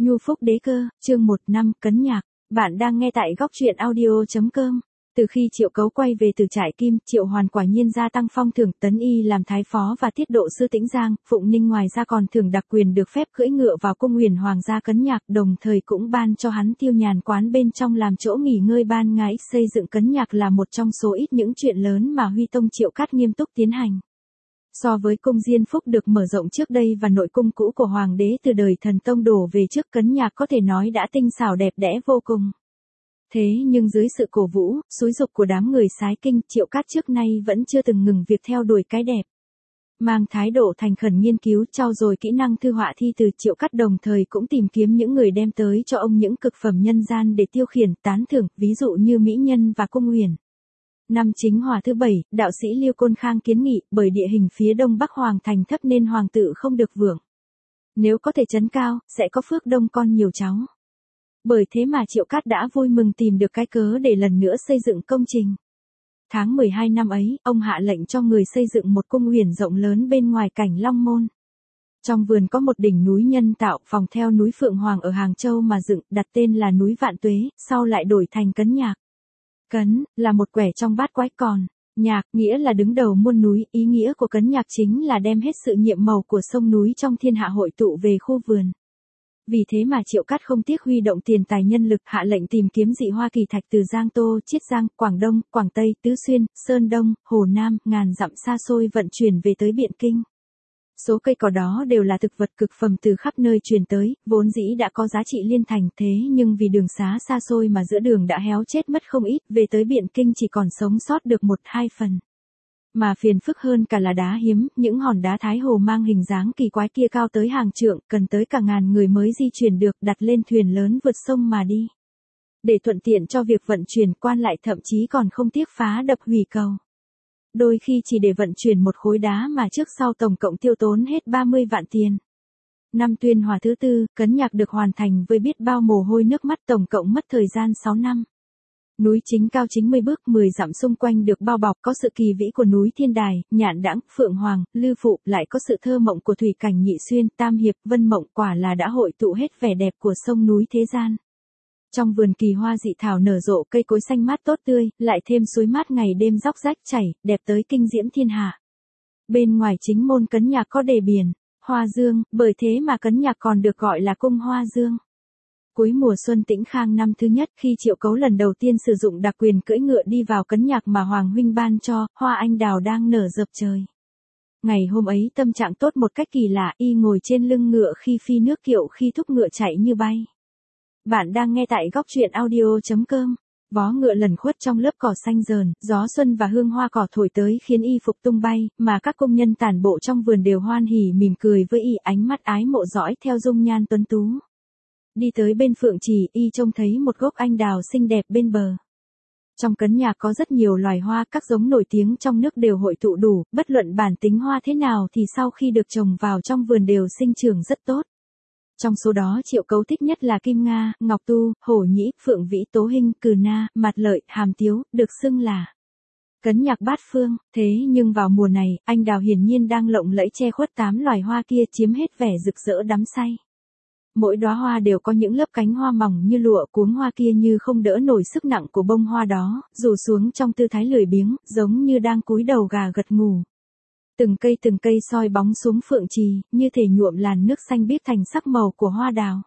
Nhu Phúc Đế Cơ, chương 1 năm Cấn Nhạc. Bạn đang nghe tại góc truyện audio.com. Từ khi Triệu Cấu quay về từ trại Kim, Triệu Hoàn quả nhiên gia tăng phong thưởng tấn y làm thái phó và tiết độ sư Tĩnh Giang, Phụng Ninh ngoài ra còn thưởng đặc quyền được phép cưỡi ngựa vào cung huyền hoàng gia Cấn Nhạc, đồng thời cũng ban cho hắn tiêu nhàn quán bên trong làm chỗ nghỉ ngơi ban ngày. Xây dựng Cấn Nhạc là một trong số ít những chuyện lớn mà Huy Tông Triệu Cát nghiêm túc tiến hành. So với cung Diên Phúc được mở rộng trước đây và nội cung cũ của hoàng đế từ đời Thần Tông đổ về trước, Cấn Nhạc có thể nói đã tinh xảo đẹp đẽ vô cùng. Thế nhưng dưới sự cổ vũ, xúi giục của đám người sái kinh, Triệu Cát trước nay vẫn chưa từng ngừng việc theo đuổi cái đẹp. Mang thái độ thành khẩn nghiên cứu trau dồi kỹ năng thư họa thi từ, Triệu Cát đồng thời cũng tìm kiếm những người đem tới cho ông những cực phẩm nhân gian để tiêu khiển, tán thưởng, ví dụ như mỹ nhân và cung huyền. Năm Chính Hòa thứ 7, đạo sĩ Liêu Côn Khang kiến nghị, bởi địa hình phía đông bắc hoàng thành thấp nên hoàng tự không được vượng. Nếu có thể trấn cao, sẽ có phước đông con nhiều cháu. Bởi thế mà Triệu Cát đã vui mừng tìm được cái cớ để lần nữa xây dựng công trình. Tháng 12 năm ấy, ông hạ lệnh cho người xây dựng một cung huyền rộng lớn bên ngoài cảnh Long Môn. Trong vườn có một đỉnh núi nhân tạo, phòng theo núi Phượng Hoàng ở Hàng Châu mà dựng, đặt tên là núi Vạn Tuế, sau lại đổi thành Cấn Nhạc. Cấn, là một quẻ trong bát quái, còn Nhạc, nghĩa là đứng đầu muôn núi, ý nghĩa của Cấn Nhạc chính là đem hết sự nhiệm màu của sông núi trong thiên hạ hội tụ về khu vườn. Vì thế mà Triệu Cát không tiếc huy động tiền tài nhân lực, hạ lệnh tìm kiếm dị hoa kỳ thạch từ Giang Tô, Chiết Giang, Quảng Đông, Quảng Tây, Tứ Xuyên, Sơn Đông, Hồ Nam, ngàn dặm xa xôi vận chuyển về tới Biện Kinh. Số cây cỏ đó đều là thực vật cực phẩm từ khắp nơi truyền tới, vốn dĩ đã có giá trị liên thành, thế nhưng vì đường xá xa xôi mà giữa đường đã héo chết mất không ít, về tới Biện Kinh chỉ còn sống sót được 1-2 phần. Mà phiền phức hơn cả là đá hiếm, những hòn đá Thái Hồ mang hình dáng kỳ quái kia cao tới hàng trượng, cần tới cả ngàn người mới di chuyển được, đặt lên thuyền lớn vượt sông mà đi. Để thuận tiện cho việc vận chuyển, quan lại thậm chí còn không tiếc phá đập hủy cầu. Đôi khi chỉ để vận chuyển một khối đá mà trước sau tổng cộng tiêu tốn hết 30 vạn tiền. Năm Tuyên Hòa thứ 4, Cấn Nhạc được hoàn thành với biết bao mồ hôi nước mắt, tổng cộng mất thời gian 6 năm. Núi chính cao 90 bước, 10 dặm xung quanh được bao bọc, có sự kỳ vĩ của núi Thiên Đài, Nhạn Đãng, Phượng Hoàng, Lư Phụ, lại có sự thơ mộng của thủy cảnh Nhị Xuyên, Tam Hiệp, Vân Mộng, quả là đã hội tụ hết vẻ đẹp của sông núi thế gian. Trong vườn kỳ hoa dị thảo nở rộ, cây cối xanh mát tốt tươi, lại thêm suối mát ngày đêm róc rách chảy, đẹp tới kinh diễm thiên hạ. Bên ngoài chính môn Cấn Nhạc có đề biển Hoa Dương, bởi thế mà Cấn Nhạc còn được gọi là cung Hoa Dương. Cuối mùa xuân Tĩnh Khang năm thứ nhất, khi Triệu Cấu lần đầu tiên sử dụng đặc quyền cưỡi ngựa đi vào Cấn Nhạc mà Hoàng huynh ban cho, hoa anh đào đang nở rợp trời. Ngày hôm ấy tâm trạng tốt một cách kỳ lạ, y ngồi trên lưng ngựa khi phi nước kiệu, khi thúc ngựa chạy như bay. Bạn đang nghe tại góc truyện audio.com. Vó ngựa lẩn khuất trong lớp cỏ xanh rờn, gió xuân và hương hoa cỏ thổi tới khiến y phục tung bay, mà các công nhân tản bộ trong vườn đều hoan hỉ mỉm cười với y, ánh mắt ái mộ dõi theo dung nhan tuấn tú. Đi tới bên Phượng Trì, y trông thấy một gốc anh đào xinh đẹp bên bờ. Trong Cấn Nhạc có rất nhiều loài hoa, các giống nổi tiếng trong nước đều hội tụ đủ, bất luận bản tính hoa thế nào thì sau khi được trồng vào trong vườn đều sinh trưởng rất tốt. Trong số đó Triệu Cấu thích nhất là Kim Nga, Ngọc Tu, Hổ Nhĩ, Phượng Vĩ, Tố Hinh, Cừ Na, Mạt Lợi, Hàm Tiếu, được xưng là Cấn Nhạc bát phương. Thế nhưng vào mùa này, anh đào hiển nhiên đang lộng lẫy che khuất 8 loài hoa kia, chiếm hết vẻ rực rỡ đắm say. Mỗi đóa hoa đều có những lớp cánh hoa mỏng như lụa, cuống hoa kia như không đỡ nổi sức nặng của bông hoa đó, rủ xuống trong tư thái lười biếng, giống như đang cúi đầu gà gật ngủ. Từng cây soi bóng xuống Phượng Trì, như thể nhuộm làn nước xanh biếc thành sắc màu của hoa đào.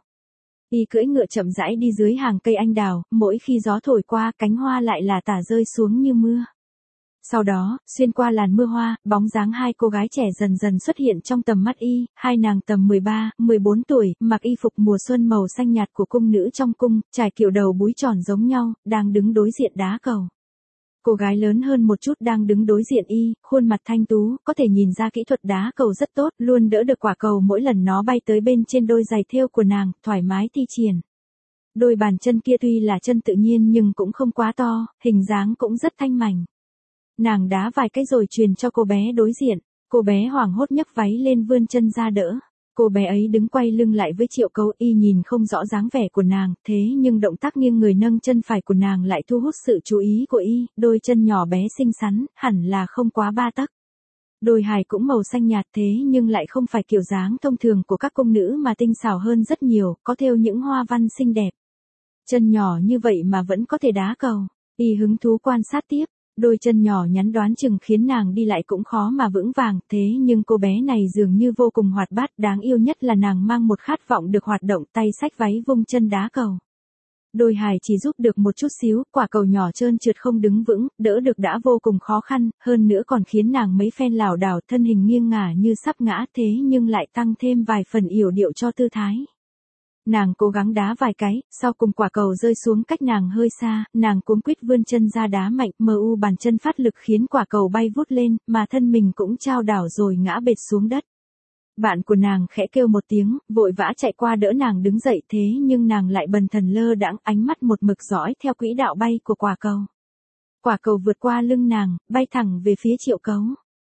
Y cưỡi ngựa chậm rãi đi dưới hàng cây anh đào, mỗi khi gió thổi qua, cánh hoa lại là tả rơi xuống như mưa. Sau đó, xuyên qua làn mưa hoa, bóng dáng hai cô gái trẻ dần dần xuất hiện trong tầm mắt y, hai nàng tầm 13, 14 tuổi, mặc y phục mùa xuân màu xanh nhạt của cung nữ trong cung, trải kiểu đầu búi tròn giống nhau, đang đứng đối diện đá cầu. Cô gái lớn hơn một chút đang đứng đối diện y, khuôn mặt thanh tú, có thể nhìn ra kỹ thuật đá cầu rất tốt, luôn đỡ được quả cầu mỗi lần nó bay tới bên trên đôi giày thêu của nàng, thoải mái thi triển. Đôi bàn chân kia tuy là chân tự nhiên nhưng cũng không quá to, hình dáng cũng rất thanh mảnh. Nàng đá vài cái rồi truyền cho cô bé đối diện, cô bé hoảng hốt nhấc váy lên vươn chân ra đỡ. Cô bé ấy đứng quay lưng lại với Triệu Cấu, y nhìn không rõ dáng vẻ của nàng, thế nhưng động tác nghiêng người nâng chân phải của nàng lại thu hút sự chú ý của y, đôi chân nhỏ bé xinh xắn, hẳn là không quá 3 tấc. Đôi hài cũng màu xanh nhạt thế nhưng lại không phải kiểu dáng thông thường của các cung nữ mà tinh xảo hơn rất nhiều, có thêu những hoa văn xinh đẹp. Chân nhỏ như vậy mà vẫn có thể đá cầu. Y hứng thú quan sát tiếp, đôi chân nhỏ nhắn đoán chừng khiến nàng đi lại cũng khó mà vững vàng, thế nhưng cô bé này dường như vô cùng hoạt bát, đáng yêu nhất là nàng mang một khát vọng được hoạt động, tay xách váy vung chân đá cầu. Đôi hài chỉ giúp được một chút xíu, quả cầu nhỏ trơn trượt không đứng vững, đỡ được đã vô cùng khó khăn, hơn nữa còn khiến nàng mấy phen lảo đảo, thân hình nghiêng ngả như sắp ngã, thế nhưng lại tăng thêm vài phần yểu điệu cho tư thái. Nàng cố gắng đá vài cái, sau cùng quả cầu rơi xuống cách nàng hơi xa, nàng cuống quýt vươn chân ra đá mạnh, bàn chân phát lực khiến quả cầu bay vút lên, mà thân mình cũng chao đảo rồi ngã bệt xuống đất. Bạn của nàng khẽ kêu một tiếng, vội vã chạy qua đỡ nàng đứng dậy, thế nhưng nàng lại bần thần lơ đãng, ánh mắt một mực dõi theo quỹ đạo bay của quả cầu. Quả cầu vượt qua lưng nàng, bay thẳng về phía Triệu Cấu.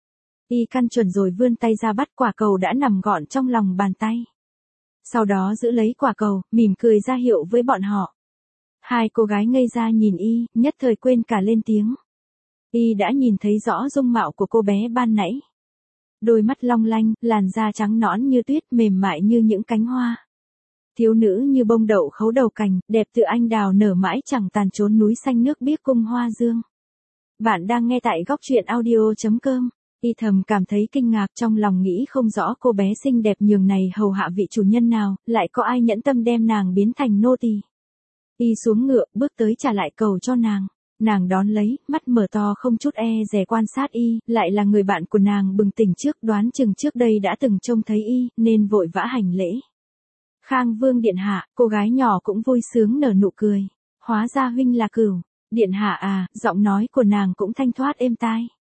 Y căn chuẩn rồi vươn tay ra bắt, quả cầu đã nằm gọn trong lòng bàn tay. Sau đó giữ lấy quả cầu, mỉm cười ra hiệu với bọn họ. Hai cô gái ngây ra nhìn Y, nhất thời quên cả lên tiếng. Y đã nhìn thấy rõ dung mạo của cô bé ban nãy. Đôi mắt long lanh, làn da trắng nõn như tuyết, mềm mại như những cánh hoa. Thiếu nữ như bông đậu khấu đầu cành, đẹp tựa anh đào nở mãi chẳng tàn chốn núi xanh nước biếc cung hoa dương. Bạn đang nghe tại góc truyện audio.com. Y thầm cảm thấy kinh ngạc, trong lòng nghĩ không rõ cô bé xinh đẹp nhường này hầu hạ vị chủ nhân nào, lại có ai nhẫn tâm đem nàng biến thành nô tỳ. Y xuống ngựa, bước tới trả lại cầu cho nàng. Nàng đón lấy, mắt mở to không chút e dè quan sát Y, lại là người bạn của nàng bừng tỉnh trước, đoán chừng trước đây đã từng trông thấy Y, nên vội vã hành lễ. Khang Vương điện hạ, cô gái nhỏ cũng vui sướng nở nụ cười. Hóa ra huynh là Cửu. Điện hạ à, giọng nói của nàng cũng thanh thoát êm tai.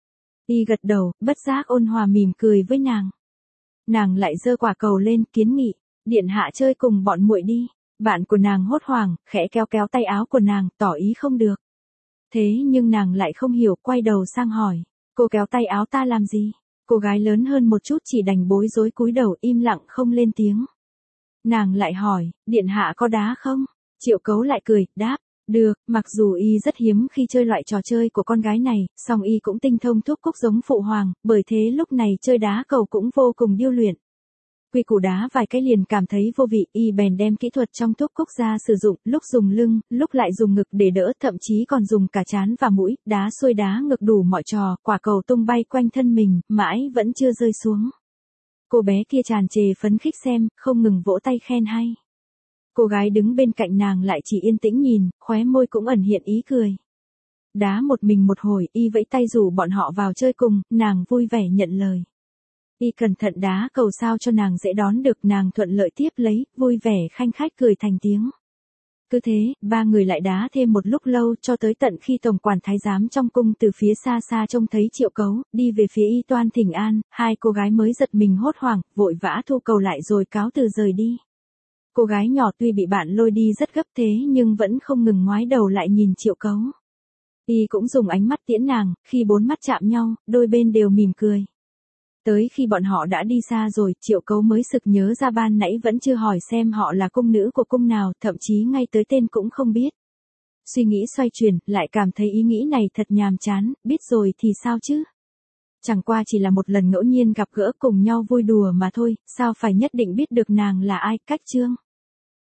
Y gật đầu, bất giác ôn hòa mỉm cười với nàng. Nàng lại giơ quả cầu lên, kiến nghị, điện hạ chơi cùng bọn muội đi. Bạn của nàng hốt hoảng, khẽ kéo kéo tay áo của nàng, tỏ ý không được. Thế nhưng nàng lại không hiểu, quay đầu sang hỏi, cô kéo tay áo ta làm gì? Cô gái lớn hơn một chút chỉ đành bối rối cúi đầu im lặng không lên tiếng. Nàng lại hỏi, điện hạ có đá không? Triệu Cấu lại cười, đáp, được, mặc dù Y rất hiếm khi chơi loại trò chơi của con gái này, song Y cũng tinh thông thúc cúc giống phụ hoàng, bởi thế lúc này chơi đá cầu cũng vô cùng điêu luyện. Quy củ đá vài cái liền cảm thấy vô vị, Y bèn đem kỹ thuật trong thúc cúc ra sử dụng, lúc dùng lưng, lúc lại dùng ngực để đỡ, thậm chí còn dùng cả trán và mũi, đá xuôi đá ngược đủ mọi trò, quả cầu tung bay quanh thân mình, mãi vẫn chưa rơi xuống. Cô bé kia tràn trề phấn khích xem, không ngừng vỗ tay khen hay. Cô gái đứng bên cạnh nàng lại chỉ yên tĩnh nhìn, khóe môi cũng ẩn hiện ý cười. Đá một mình một hồi, Y vẫy tay rủ bọn họ vào chơi cùng, nàng vui vẻ nhận lời. Y cẩn thận đá cầu sao cho nàng dễ đón được, nàng thuận lợi tiếp lấy, vui vẻ khanh khách cười thành tiếng. Cứ thế, ba người lại đá thêm một lúc lâu, cho tới tận khi tổng quản thái giám trong cung từ phía xa xa trông thấy Triệu Cấu, đi về phía Y toan thỉnh an, hai cô gái mới giật mình hốt hoảng, vội vã thu cầu lại rồi cáo từ rời đi. Cô gái nhỏ tuy bị bạn lôi đi rất gấp thế nhưng vẫn không ngừng ngoái đầu lại nhìn Triệu Cấu. Y cũng dùng ánh mắt tiễn nàng, khi bốn mắt chạm nhau, đôi bên đều mỉm cười. Tới khi bọn họ đã đi xa rồi, Triệu Cấu mới sực nhớ ra ban nãy vẫn chưa hỏi xem họ là cung nữ của cung nào, thậm chí ngay tới tên cũng không biết. Suy nghĩ xoay chuyển, lại cảm thấy ý nghĩ này thật nhàm chán, biết rồi thì sao chứ? Chẳng qua chỉ là một lần ngẫu nhiên gặp gỡ cùng nhau vui đùa mà thôi, sao phải nhất định biết được nàng là ai, cách chương.